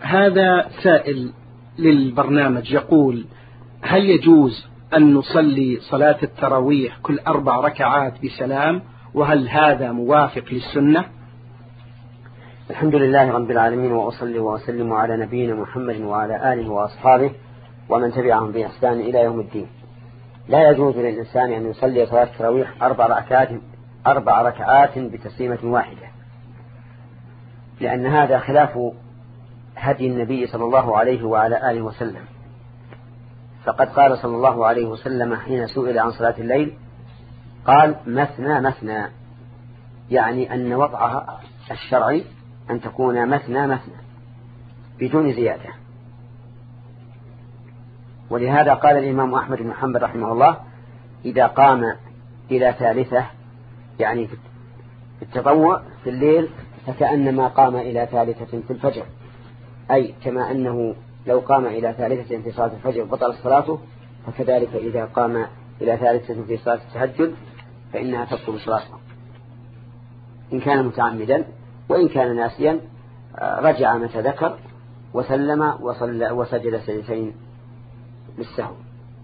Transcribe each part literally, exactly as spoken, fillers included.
هذا سائل للبرنامج يقول: هل يجوز أن نصلي صلاة التراويح كل أربع ركعات بسلام؟ وهل هذا موافق للسنة؟ الحمد لله رب العالمين، وأصلي وأسلم على نبينا محمد وعلى آله وأصحابه ومن تبعهم بإحسان إلى يوم الدين. لا يجوز للإنسان أن يصلي صلاة التراويح أربع ركعات أربع ركعات بتسليمة واحدة، لأن هذا خلاف هدي النبي صلى الله عليه وعلى آله وسلم. فقد قال صلى الله عليه وسلم حين سئل عن صلاة الليل قال: مثنى مثنى، يعني أن وضعها الشرعي أن تكون مثنى مثنى بدون زيادة. ولهذا قال الإمام أحمد بن حنبل رحمه الله: إذا قام إلى ثالثة، يعني في التطوع في الليل، فكأنما قام إلى ثالثة في الفجر، أي كما أنه لو قام إلى ثالثة في صلاة الفجر بطل صلاته، فكذلك إذا قام إلى ثالثة في صلاة التهجد فإنها تبطل صلاته إن كان متعمدا. وإن كان ناسيا رجع متى ذكر وسلم وصلى وسجد سجدتين للسهو.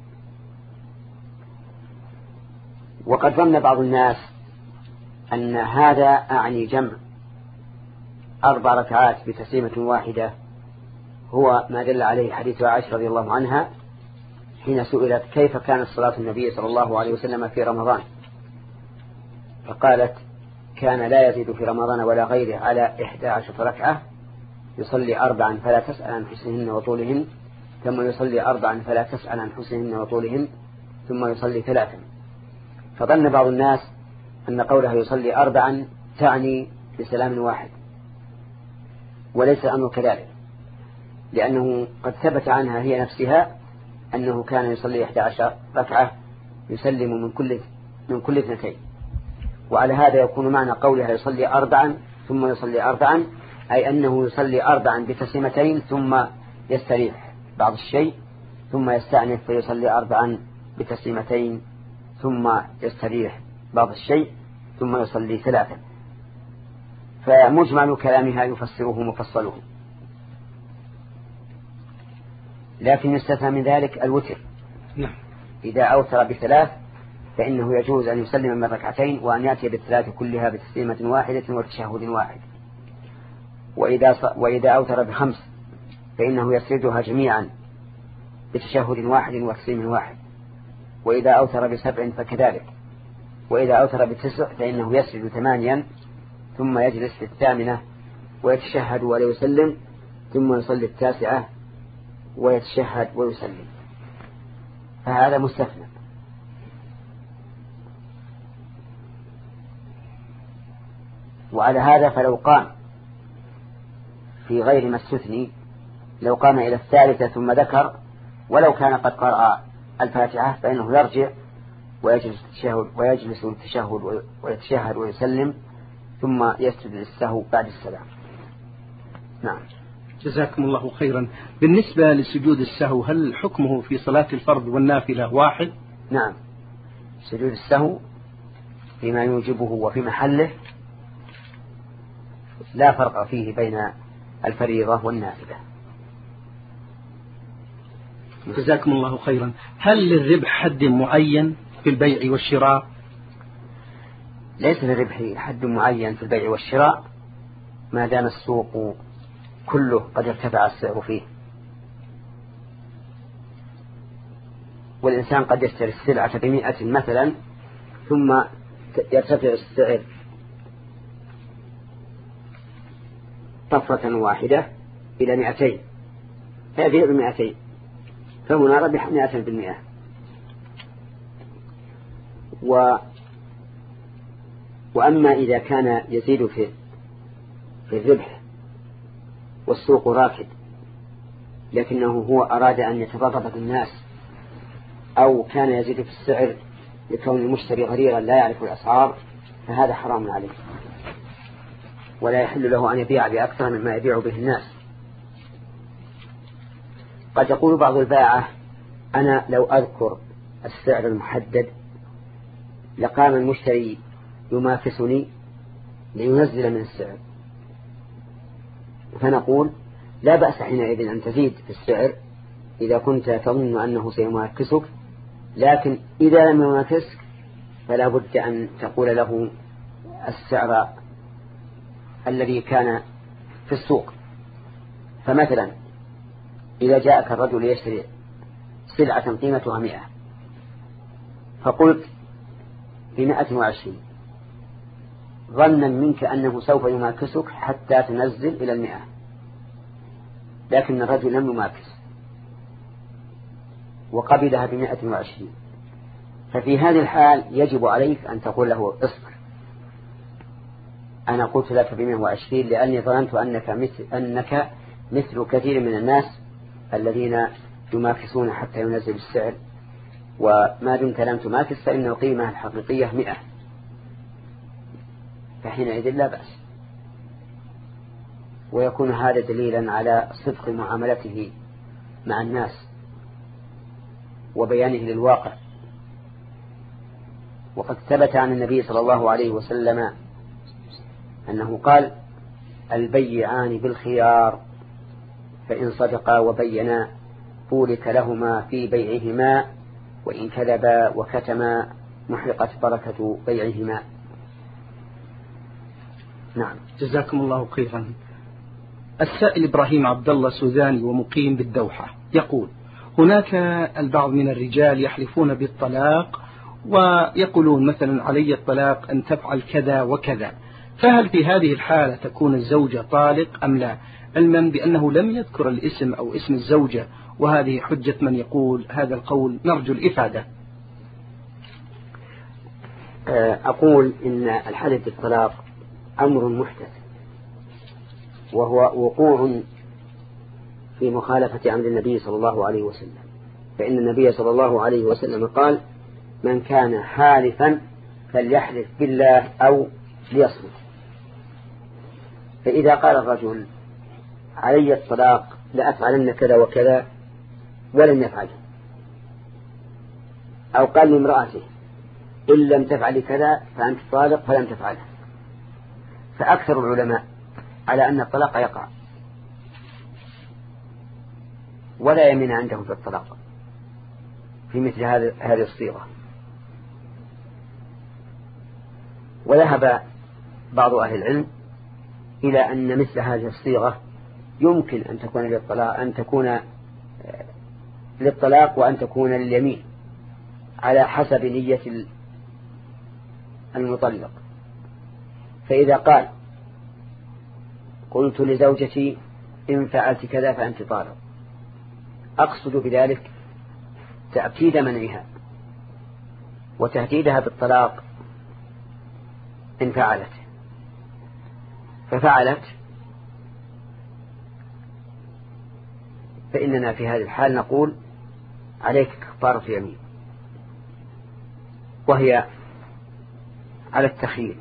وقد ظن بعض الناس أن هذا أعني جمع أربع ركعات بتسليمة واحدة، هو ما دل عليه حديث عائشة رضي الله عنها حين سئلت كيف كانت صلاة النبي صلى الله عليه وسلم في رمضان، فقالت: كان لا يزيد في رمضان ولا غيره على إحدى عشرة ركعة، يصلي أربعا فلا تسأل عن حسنهن وطولهن، ثم يصلي أربعا فلا تسأل عن حسنهن وطولهن، ثم يصلي ثلاثا. فظن بعض الناس أن قولها يصلي أربعا تعني بسلام واحد، وليس الأمر كذلك، لأنه قد ثبت عنها هي نفسها أنه كان يصلي إحدى عشر ركعة يسلم من كل من كل اثنتين. وعلى هذا يكون معنى قولها يصلي أربعا ثم يصلي أربعا أي أنه يصلي أربعا بتسليمتين ثم يستريح بعض الشيء، ثم يستأنف فيصلي أربعا بتسليمتين ثم يستريح بعض الشيء ثم يصلي ثلاثا. فمجمل كلامها يفسره مفصله. لكن يستثنى من ذلك الوتر. نعم. إذا أوتر بثلاث فإنه يجوز أن يسلم من ركعتين وأن يأتي بالثلاث كلها بتسليمة واحدة وتشهد واحد. وإذا, وإذا أوتر بخمس فإنه يسردها جميعا بتشهد واحد وتسليم واحد. وإذا أوتر بسبع فكذلك. وإذا أوتر بتسع فإنه يسرد ثمانيا ثم يجلس في الثامنة ويتشهد ولا يسلم، ثم يصلي التاسعة ويتشهد ويسلم. فهذا مستثنى. وعلى هذا فلو قام في غير ما استثني، لو قام إلى الثالثة ثم ذكر ولو كان قد قرأ الفاتحة فإنه يرجع ويجلس التشهد ويجلس التشهد ويتشهد ويسلم ثم يسجد للسهو بعد السلام. نعم. جزاكم الله خيرا. بالنسبة لسجود السهو هل حكمه في صلاة الفرض والنافلة واحد؟ نعم، سجود السهو فيما يوجبه وفي محله لا فرق فيه بين الفريضة والنافلة. جزاكم الله خيرا. هل للربح حد معين في البيع والشراء؟ ليس للربح حد معين في البيع والشراء ما دام السوق كله قد ارتفع السعر فيه. والإنسان قد يشتري السلعة بمئة مثلا ثم يرتفع السعر طفرة واحدة إلى مئتين فيبيع بمئتين، فهنا ربح مئة بالمئة. و وأما إذا كان يزيد في في الربح والسوق راكد لكنه هو أراد أن يتضرر بالناس، أو كان يزيد في السعر لكون المشتري غريرا لا يعرف الأسعار، فهذا حرام عليه ولا يحل له أن يبيع بأكثر مما يبيع به الناس. قد يقول بعض البائعة: أنا لو أذكر السعر المحدد لقام المشتري يمافسني لينزل من السعر. فنقول: لا بأس حينئذ أن تزيد في السعر إذا كنت تظن أنه سيماكسك، لكن إذا لم يماكسك فلا بد أن تقول له السعر الذي كان في السوق. فمثلا إذا جاءك الرجل يشتري سلعة قيمتها مئة فقلت بمئة وعشرين ظنا منك أنه سوف يماكسك حتى تنزل إلى المئة، لكن الرجل لم يماكس وقبلها بمئة وعشرين، ففي هذه الحال يجب عليك أن تقول له اصبر، أنا قلت لك بمئة وعشرين لأني ظننت أنك مثل, أنك مثل كثير من الناس الذين يماكسون حتى ينزل السعر، وما دمت لم تماكس فإن القيمة الحقيقية مئة، فحينئذ لا بأس، ويكون هذا دليلا على صدق معاملته مع الناس وبيانه للواقع. وقد ثبت عن النبي صلى الله عليه وسلم أنه قال البيعان بالخيار فإن صدقا وبينا بورك لهما في بيعهما وإن كذبا وكتما محرقت بركة بيعهما. نعم، جزاكم الله خيرا. السائل إبراهيم عبد الله سوداني ومقيم بالدوحة يقول هناك البعض من الرجال يحلفون بالطلاق ويقولون مثلا علي الطلاق أن تفعل كذا وكذا، فهل في هذه الحالة تكون الزوجة طالق أم لا، علما بأنه لم يذكر الاسم أو اسم الزوجة، وهذه حجة من يقول هذا القول، نرجو الإفادة. أقول إن الحلف بالطلاق أمر محدث، وهو وقوع في مخالفة أمر النبي صلى الله عليه وسلم، فإن النبي صلى الله عليه وسلم قال من كان حالفا فليحلف بالله أو ليصمت. فإذا قال الرجل علي الطلاق لأفعلن كذا وكذا ولم يفعله، أو قال لامرأته إن لم تفعل كذا فأنت طالق فلم تفعله، فأكثر العلماء على أن الطلاق يقع ولا يمين عنده في الطلاق في مثل هذه الصيغة. وذهب بعض أهل العلم إلى أن مثل هذه الصيغة يمكن أن تكون للطلاق أن تكون للطلاق وأن تكون لليمين على حسب نية المطلق. فإذا قال قلت لزوجتي إن فعلت كذا فأنت طالق، أقصد بذلك تأكيد منعها وتهديدها بالطلاق إن فعلت، ففعلت فإننا في هذه الحال نقول عليك كفارة يمين، وهي على التخيير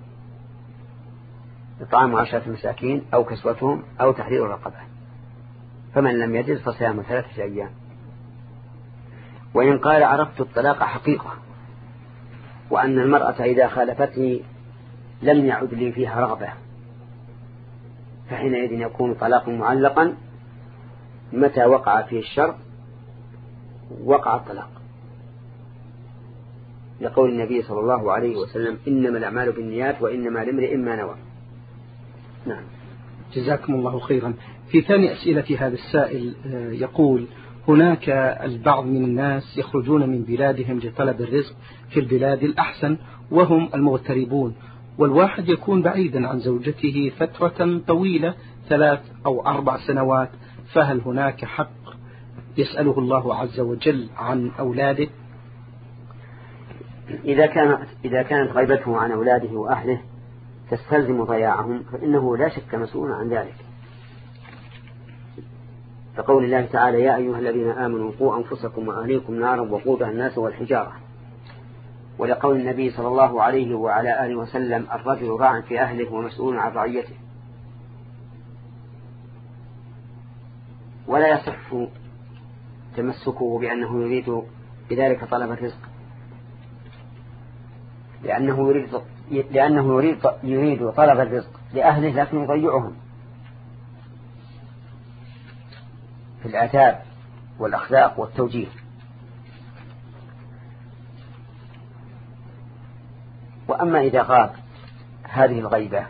إطعام عشرة مساكين أو كسوتهم أو تحرير رقبة، فمن لم يجد فصيام ثلاثة أيام. وإن قال عرفت الطلاق حقيقة وأن المرأة إذا خالفتني لم يعد لي فيها رغبة، فحينئذ يكون طلاق معلقا، متى وقع فيه الشرط وقع الطلاق، لقول النبي صلى الله عليه وسلم إنما الأعمال بالنيات وإنما لامرئ ما نوى. نعم، جزاكم الله خيرا. في ثاني أسئلة هذا السائل يقول هناك البعض من الناس يخرجون من بلادهم لطلب الرزق في البلاد الأحسن وهم المغتربون، والواحد يكون بعيدا عن زوجته فترة طويلة ثلاث أو أربع سنوات، فهل هناك حق يسأله الله عز وجل عن أولاده؟ إذا كانت إذا كانت غيبته عن أولاده وأهله تستلزم ضياعهم فإنه لا شك مسؤول عن ذلك، فقول الله تعالى يا أيها الذين آمنوا قوا أنفسكم وأهليكم نارا وقودها الناس والحجارة، ولقول النبي صلى الله عليه وعلى آله وسلم الرجل راع في أهله ومسؤول عن رعيته. ولا يصح تمسكه بأنه يريد بذلك طلب الرزق، لأنه يريد لأنه يريد يريد طلب الرزق لأهله لكن يضيعهم، في الآداب والأخلاق والتوجيه. وأما إذا غاب هذه الغيبة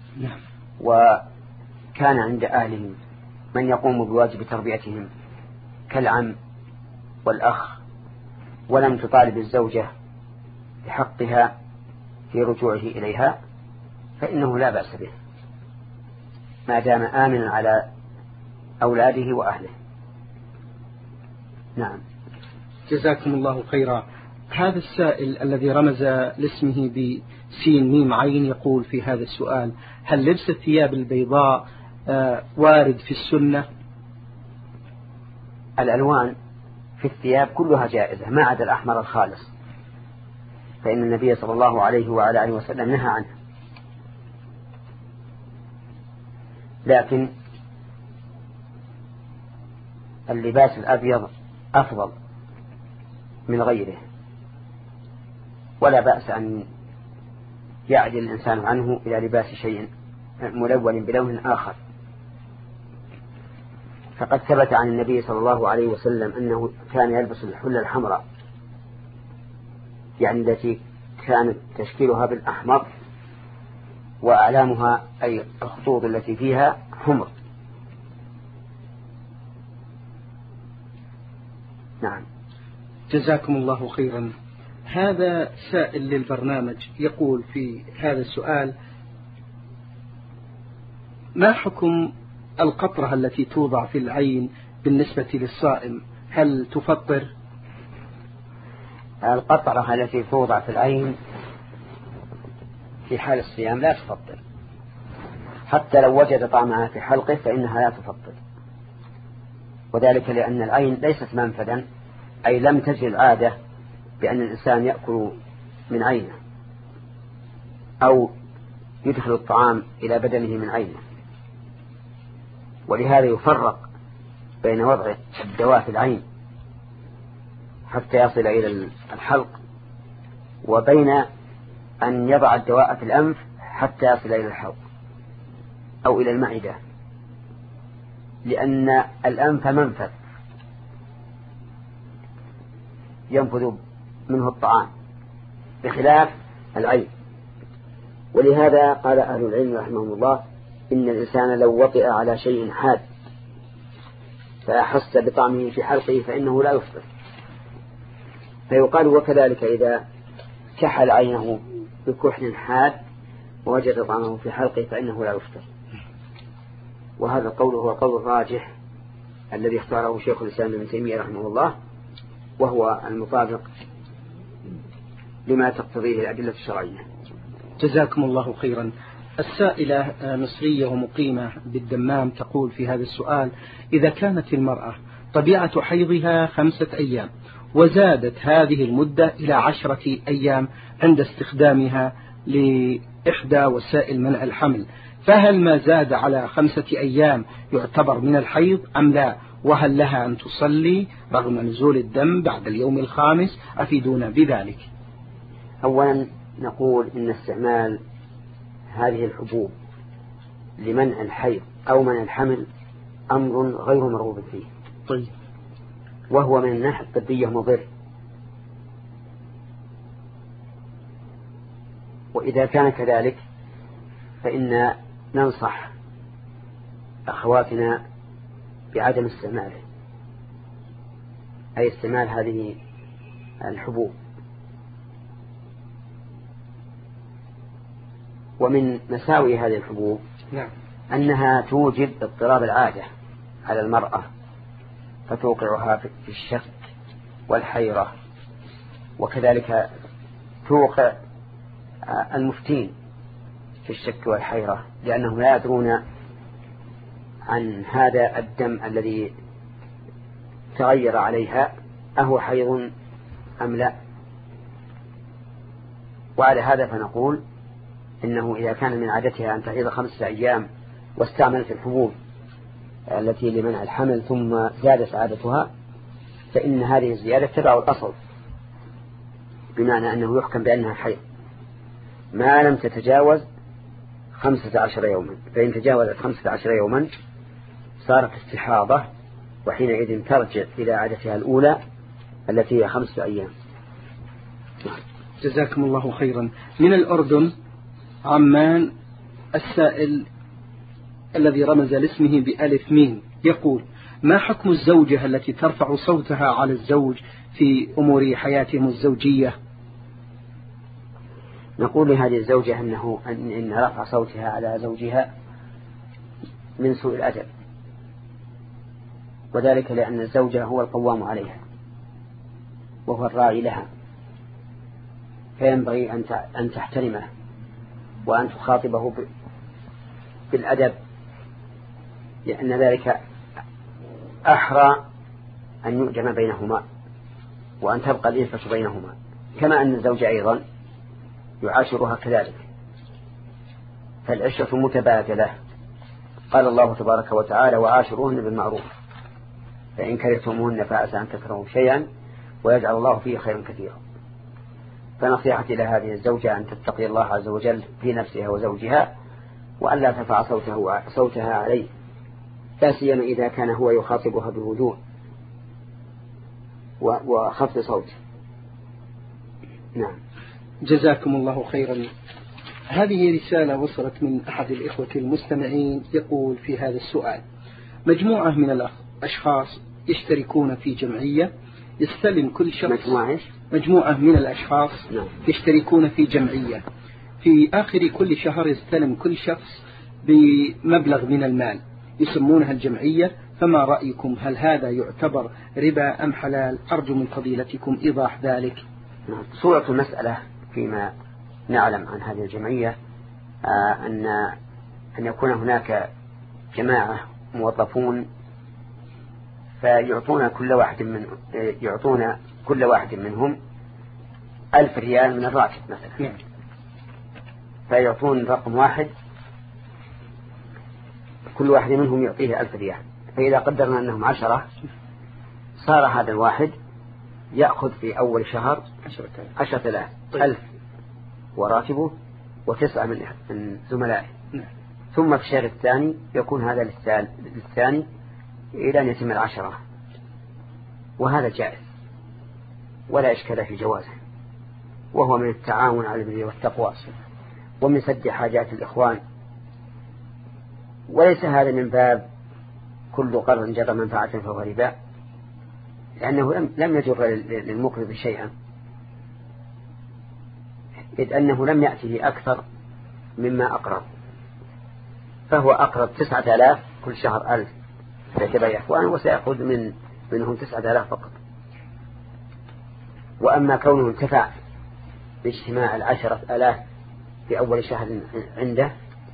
وكان عند أهلهم من يقوم بواجب تربيتهم كالعم والأخ، ولم تطالب الزوجة بحقها في رجوعه إليها، فإنه لا بأس به ما دام آمنا على أولاده وأهله. نعم. جزاكم الله خيرا. هذا السائل الذي رمز لاسمه بسين ميم عين يقول في هذا السؤال: هل لبس الثياب البيضاء وارد في السنة؟ الألوان في الثياب كلها جائزة ما عدا الأحمر الخالص، فإن النبي صلى الله عليه وعلى آله وسلم نهى عنه. لكن اللباس الأبيض أفضل من غيره، ولا بأس أن يعدل الإنسان عنه إلى لباس شيء ملون بلون آخر. فقد ثبت عن النبي صلى الله عليه وسلم أنه كان يلبس الحلة الحمراء، يعني التي كانت تشكيلها بالأحمر وأعلامها أي الخطوط التي فيها حمر. نعم. جزاكم الله خيرا. هذا سائل للبرنامج يقول في هذا السؤال: ما حكم القطرة التي توضع في العين بالنسبة للصائم؟ هل تفطر؟ القطرة التي توضع في العين في حال الصيام لا تفطر، حتى لو وجد طعمها في حلقه فإنها لا تفطر، وذلك لأن العين ليست منفذا، أي لم تجري العادة بأن الإنسان يأكل من عينه أو يدخل الطعام إلى بدنه من عينه، ولهذا يفرق بين وضع الدواء في العين حتى يصل إلى الحلق، وبين أن يضع الدواء في الأنف حتى يصل إلى الحلق أو إلى المعدة، لأن الأنف منفذ ينفذ منه الطعام بخلاف العين. ولهذا قال أهل العلم رحمهم الله: إن الإنسان لو وطئ على شيء حاد فأحس بطعمه في حلقه فإنه لا يفطر. فيقال وكذلك إذا كحل عينه بكحل حاد ووجد طعمه في حلقه فإنه لا يفطر. وهذا القول هو القول الراجح الذي اختاره شيخ الإسلام ابن تيمية رحمه الله، وهو المطابق لما تقتضيه الأدلة الشرعية. جزاكم الله خيرا. السائلة مصرية ومقيمة بالدمام تقول في هذا السؤال: إذا كانت المرأة طبيعة حيضها خمسة أيام وزادت هذه المدة إلى عشرة أيام عند استخدامها لإحدى وسائل منع الحمل، فهل ما زاد على خمسة أيام يعتبر من الحيض أم لا؟ وهل لها أن تصلي رغم نزول الدم بعد اليوم الخامس؟ أفيدونا بذلك. أولا نقول إن استعمال هذه الحبوب لمنع الحيض أو منع الحمل أمر غير مرغوب فيه. طيب. وهو من الناحية الطبية مضر، وإذا كان كذلك فإن ننصح أخواتنا بعدم استعماله، أي استعمال هذه الحبوب. ومن مساوئ هذه الحبوب نعم. أنها توجد اضطراب العادة على المرأة، فتوقعها في الشك والحيرة، وكذلك توقع المفتين في الشك والحيرة، لأنهم لا يدرون عن هذا الدم الذي تغير عليها أهو حيض أم لا. وعلى هذا فنقول إنه إذا كان من عادتها أن تحيض خمسة أيام واستعملت الحبوب التي لمنع الحمل ثم زادت عادتها، فإن هذه الزيادة تبع الأصل، بمعنى أنه يحكم بأنها حيض ما لم تتجاوز خمسة عشر يوما. فإن تجاوزت خمسة عشر يوما صارت استحاضة وحينئذ ترجع إلى عادتها الأولى التي هي خمسة أيام. جزاكم الله خيرا. من الأردن عمان السائل الذي رمز لاسمه بألف ميم يقول: ما حكم الزوجة التي ترفع صوتها على الزوج في أمور حياتهم الزوجية؟ نقول لهذه الزوجة أنه أن إن رفع صوتها على زوجها من سوء الأدب، وذلك لأن الزوجة هو القوام عليها وهو الراعي لها، فينبغي أن تحترمه وأن تخاطبه بالأدب، لأن ذلك أحرى أن يؤجم بينهما وأن تبقى الإلفة بينهما، كما أن الزوج أيضا يعاشرها كذلك، فالعشرة متبادلة. قال الله تبارك وتعالى: وعاشروهن بالمعروف فإن كرهتموهن فعسى أن تكرهوا شيئا ويجعل الله فيه خيرا كثيرا. فنصيحتي إلى هذه الزوجة أن تتقي الله عز وجل في نفسها وزوجها، وأن لا ترفع صوته صوتها عليه، لا سيما إذا كان هو يخاطبها بهدوء وخفض صوت. نعم. جزاكم الله خيرا. هذه رسالة وصلت من أحد الإخوة المستمعين يقول في هذا السؤال: مجموعة من الأشخاص يشتركون في جمعية، يستلم كل شخص مجموعة, مجموعة من الأشخاص نعم. يشتركون في جمعية، في آخر كل شهر يستلم كل شخص بمبلغ من المال يسمونها الجمعية، فما رأيكم؟ هل هذا يعتبر ربا أم حلال؟ أرجو من فضيلتكم إيضاح ذلك. نعم. صورة المسألة فيما نعلم عن هذه الجمعية آه أن أن يكون هناك جماعة موظفون فيعطون كل واحد من يعطون كل واحد منهم ألف ريال من الراتب مثلا، فيعطون رقم واحد كل واحد منهم يعطيه ألف ريال، فإذا قدرنا أنهم عشرة صار هذا الواحد يأخذ في أول شهر عشرة آلاف ألف وراتبه وتسعة من زملائه، ثم في الشهر الثاني يكون هذا للثاني إلى أن يتم العشرة، وهذا جائز ولا إشكال في جوازه، وهو من التعاون على البر والتقوى ومن سد حاجات الإخوان، وليس هذا من باب كل قرض جر منفعة فهو ربا، لأنه لم يجر للمقرض شيئا، إذ أنه لم يأته أكثر مما أقرض، فهو أقرض تسعة آلاف كل شهر ألف فيتبع إخوانه وسيأخذ من منهم تسعة آلاف فقط. وأما كونه انتفع باجتماع العشرة آلاف في أول شهر عنده،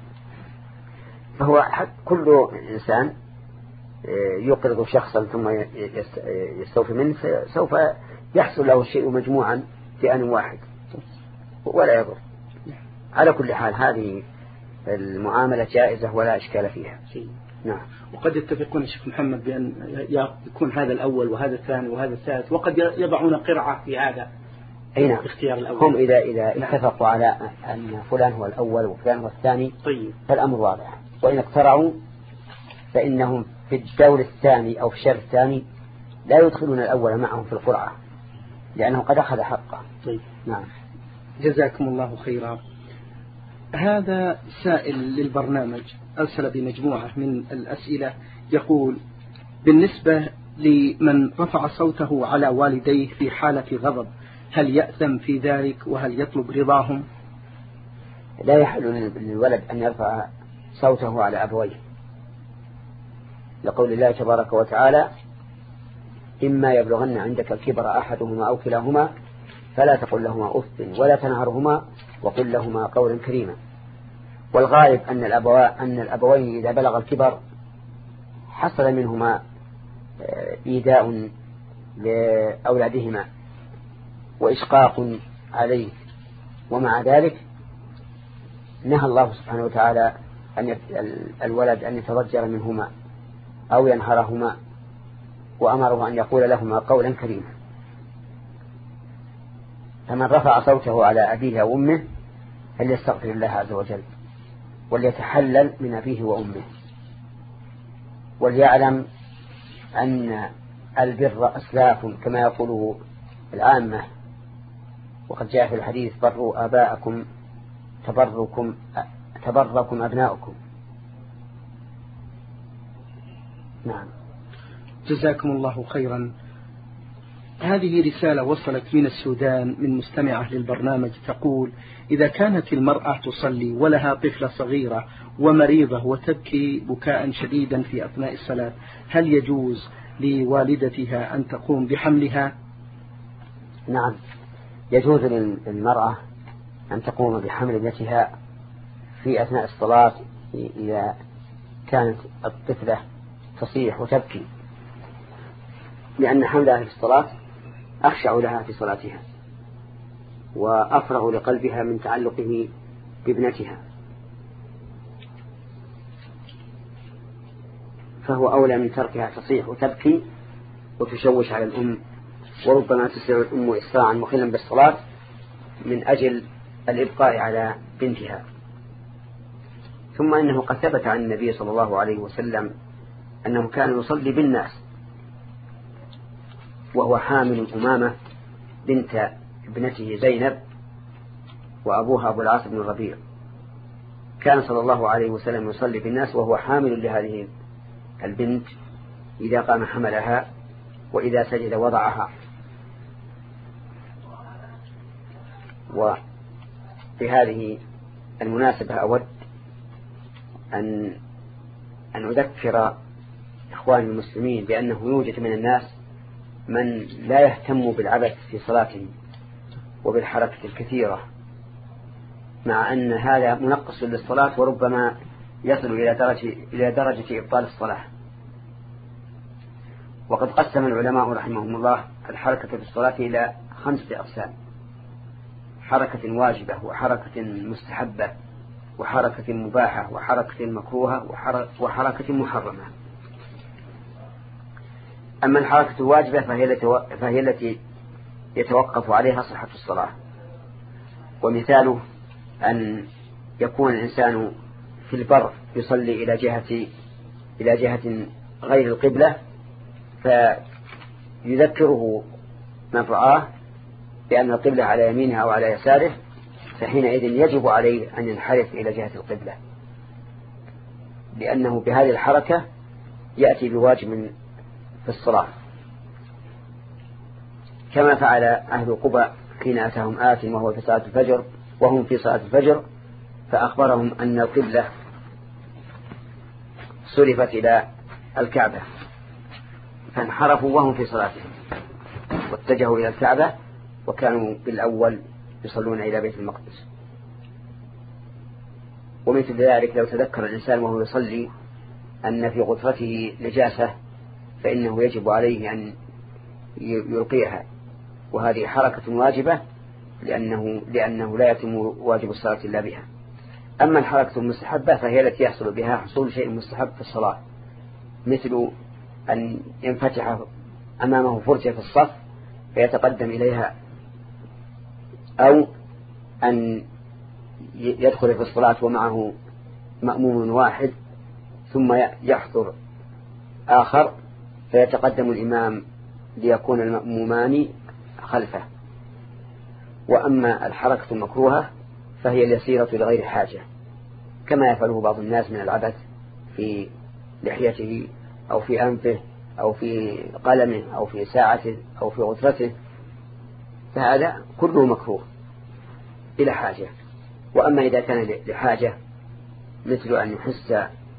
فهو كل إنسان يقرض شخصا ثم يستوفي منه سوف يحصل له الشيء مجموعا في آن واحد ولا يضر. على كل حال هذه المعاملة جائزة ولا إشكال فيها. نعم. وقد يتفقون الشيخ محمد بأن يكون هذا الأول وهذا الثاني وهذا الثالث، وقد يضعون قرعة في هذا أين اختيار الأول. هم إذا إذا نعم. اتفقوا على أن فلان هو الأول وفلان هو الثاني، طيب. فالأمر واضح. وإن اقترعوا فإنهم في الدور الثاني أو في الشهر الثاني لا يدخلون الأول معهم في القرعة لأنه قد أخذ حقه. طيب. نعم. جزاكم الله خيرا. هذا سائل للبرنامج أرسل بمجموعة من الأسئلة يقول: بالنسبة لمن رفع صوته على والديه في حالة غضب هل يأثم في ذلك وهل يطلب رضاهم؟ لا يحل للولد أن يرفع صوته على أبويه، لقول الله تبارك وتعالى: إما يبلغن عندك الكبر أحدهما أو كلاهما فلا تقل لهما أف ولا تنهرهما وقل لهما قولا كريما. والغالب أن الأبواء أن الأبوين إذا بلغ الكبر حصل منهما إيذاء لأولادهما وإشقاق عليه، ومع ذلك نهى الله سبحانه وتعالى أن الولد أن يتضجر منهما أو ينهرهما، وأمره أن يقول لهما قولا كريما. فمن رفع صوته على أبيه وأمه فليستغفر الله عز وجل وليتحلل من أبيه وأمه، وليعلم أن البر أسلاف كما يقوله العامة، وقد جاء في الحديث بروا آباءكم تبركم تبركم أبناؤكم. نعم. جزاكم الله خيرا. هذه رسالة وصلت من السودان من مستمعة للبرنامج تقول: إذا كانت المرأة تصلي ولها طفلة صغيرة ومريضة وتبكي بكاء شديدا في أثناء الصلاة، هل يجوز لوالدتها أن تقوم بحملها؟ نعم، يجوز للمرأة أن تقوم بحمل ابنتها في أثناء الصلاة إذا كانت الطفلة تصيح وتبكي، لأن حملها في الصلاة أخشع لها في صلاتها وأفرغ لقلبها من تعلقه بابنتها، فهو أولى من تركها تصيح وتبكي وتشوش على الأم، وربما تسرع الأم إسراعا مخلا بالصلاة من أجل الإبقاء على بنتها. ثم إنه قد ثبت عن النبي صلى الله عليه وسلم أنه كان يصلي بالناس وهو حامل أمامة بنت ابنته زينب وأبوها أبو العاص بن الربيع. كان صلى الله عليه وسلم يصلي بالناس وهو حامل لهذه البنت، إذا قام حملها وإذا سجد وضعها. وفي هذه المناسبة أود أن أن أذكر إخواني المسلمين بأنه يوجد من الناس من لا يهتم بالعبث في صلاتهم وبالحركة الكثيرة، مع أن هذا منقص للصلاة وربما يصل إلى درجة, إلى درجة إبطال الصلاة. وقد قسم العلماء رحمهم الله الحركة في الصلاة إلى خمسة أقسام: حركة واجبة، وحركة مستحبة، وحركة مباحة، وحركة مكروهة، وحركة محرمة. أما الحركة الواجبة فهي التي يتوقف عليها صحة الصلاة، ومثاله أن يكون الإنسان في البر يصلي إلى جهة إلى جهة غير القبلة، فيذكره من رآه بأن القبلة على يمينه أو على يساره، فحينئذ يجب عليه أن ينحرف إلى جهة القبلة، لأنه بهذه الحركة يأتي بواجب في الصلاة، كما فعل أهل قباء حين أتاهم آت وهو في صلاة الفجر وهم في صلاة الفجر فأخبرهم أن القبلة صرفت إلى الكعبة، فانحرفوا وهم في صلاتهم واتجهوا إلى الكعبة، وكانوا بالأول يصلون إلى بيت المقدس. ومثل ذلك لو تذكر الإنسان وهو يصلي أن في غرفته نجاسة فإنه يجب عليه أن يلقيها، وهذه حركة واجبة لأنه, لأنه لا يتم واجب الصلاة إلا بها. أما الحركة المستحبة فهي التي يحصل بها حصول شيء مستحب في الصلاة، مثل أن ينفتح أمامه فرجة في الصف فيتقدم إليها، أو أن يدخل في الصلاة ومعه مأموم واحد ثم يحضر آخر فيتقدم الإمام ليكون المأمومان خلفه. وأما الحركة المكروهة فهي اليسيرة لغير حاجة، كما يفعله بعض الناس من العبث في لحيته أو في أنفه أو في قلمه أو في ساعته أو في غترته، فهذا كله مكروه إلى حاجة. وأما إذا كان لحاجة مثل أن يحس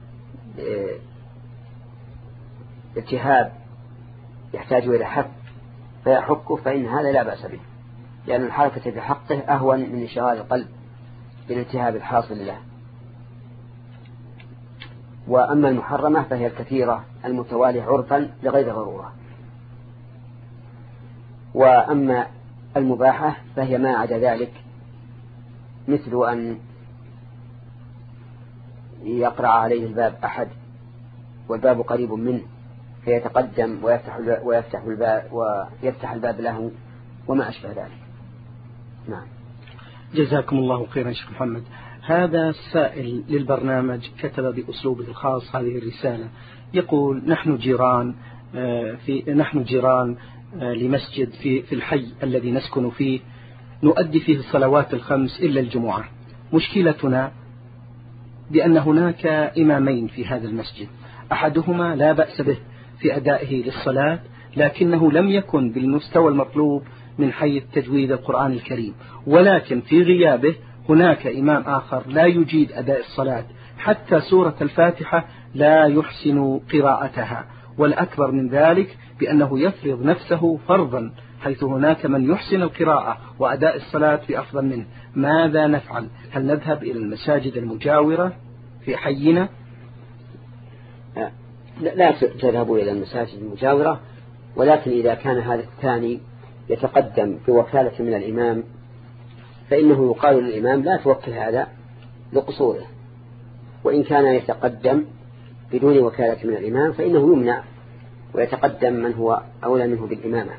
التهاب يحتاج إلى حك فيحكه فإن هذا لا بأس به، لأن الحركة بحقه أهون من انشغال القلب بالالتهاب الحاصل له. وأما المحرمة فهي الكثيرة المتوالية عرفا لغير ضرورة. وأما المباحة فهي ما عدا ذلك، مثل أن يقرع عليه الباب أحد والباب قريب منه فيتقدم ويفتح ويفتح الباب ويفتح الباب له وما أشبه ذلك. نعم. جزاكم الله خيرا شيخ محمد. هذا السائل للبرنامج كتب بأسلوبه الخاص هذه الرسالة، يقول: نحن جيران في نحن جيران لمسجد في في الحي الذي نسكن فيه، نؤدي فيه الصلوات الخمس إلا الجمعة. مشكلتنا بأن هناك إمامين في هذا المسجد، أحدهما لا بأس به في أدائه للصلاة، لكنه لم يكن بالمستوى المطلوب من حيث تجويد القرآن الكريم، ولكن في غيابه هناك إمام آخر لا يجيد أداء الصلاة، حتى سورة الفاتحة لا يحسن قراءتها، والأكبر من ذلك بأنه يفرض نفسه فرضا، حيث هناك من يحسن القراءة وأداء الصلاة بأفضل منه. ماذا نفعل؟ هل نذهب إلى المساجد المجاورة في حينا؟ لا تذهبوا إلى المساجد المجاورة، ولكن إذا كان هذا الثاني يتقدم بوكالة من الإمام فإنه يقال للإمام لا توكل هذا لقصوره، وإن كان يتقدم بدون وكالة من الإمام فإنه يمنع ويتقدم من هو أولى منه بالإمامة.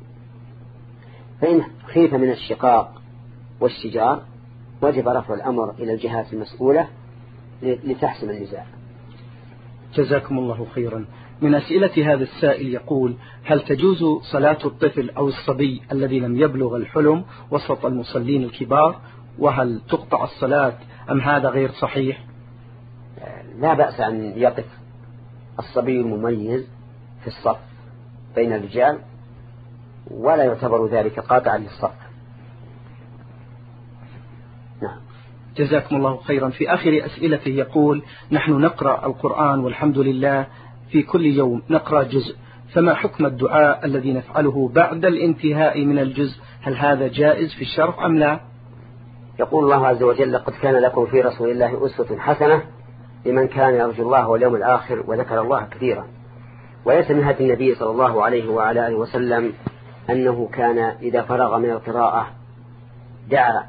فإن خيف من الشقاق والشجار وجب رفع الأمر إلى الجهات المسؤولة لتحسم النزاع. جزاكم الله خيرا. من أسئلة هذا السائل يقول: هل تجوز صلاة الطفل أو الصبي الذي لم يبلغ الحلم وسط المصلين الكبار، وهل تقطع الصلاة أم هذا غير صحيح؟ لا بأس أن يقف الصبي المميز في الصف بين الرجال، ولا يعتبر ذلك قاطعا للصف. نعم. جزاكم الله خيرا. في آخر أسئلته يقول: نحن نقرأ القرآن والحمد لله في كل يوم نقرأ جزء، فما حكم الدعاء الذي نفعله بعد الانتهاء من الجزء؟ هل هذا جائز في الشرع أم لا؟ يقول الله عز وجل: قد كان لكم في رسول الله أسوة حسنة لمن كان يرجو الله واليوم الآخر وذكر الله كثيرا. وليس من هدي النبي صلى الله عليه وعلى آله وسلم أنه كان إذا فرغ من القراءة دعا،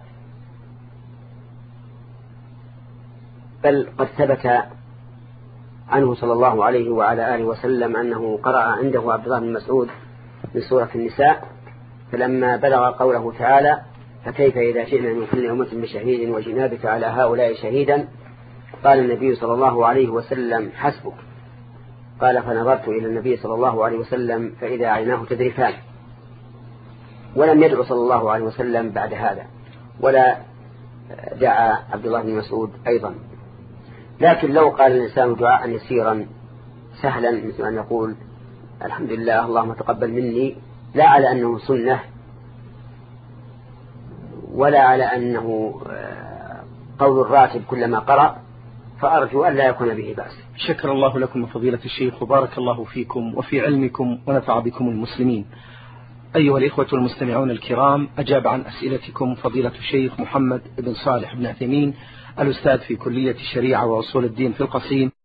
بل قد ثبت عنه صلى الله عليه وعلى آله وسلم أنه قرأ عنده عبد الله بن مسعود من سورة النساء، فلما بلغ قوله تعالى: فكيف إذا جئنا من كل أمة بشهيد وجئنا بك على هؤلاء شهيدا، قال النبي صلى الله عليه وسلم: حسبك. قال: فنظرت إلى النبي صلى الله عليه وسلم فإذا عيناه تذرفان. ولم يدعو صلى الله عليه وسلم بعد هذا، ولا دعا عبد الله بن مسعود أيضا. لكن لو قال الإنسان دعاء يسيرا سهلا، مثل أن يقول: الحمد لله اللهم تقبل مني، لا على أنه سنة ولا على أنه قول الراتب كلما قرأ، فأرجو أن لا يكون به بأس. شكر الله لكم فضيلة الشيخ، وبارك الله فيكم وفي علمكم ونفع بكم المسلمين. أيها الإخوة المستمعون الكرام، أجاب عن أسئلتكم فضيلة الشيخ محمد بن صالح بن عثيمين، الأستاذ في كلية الشريعة وأصول الدين في القصيم.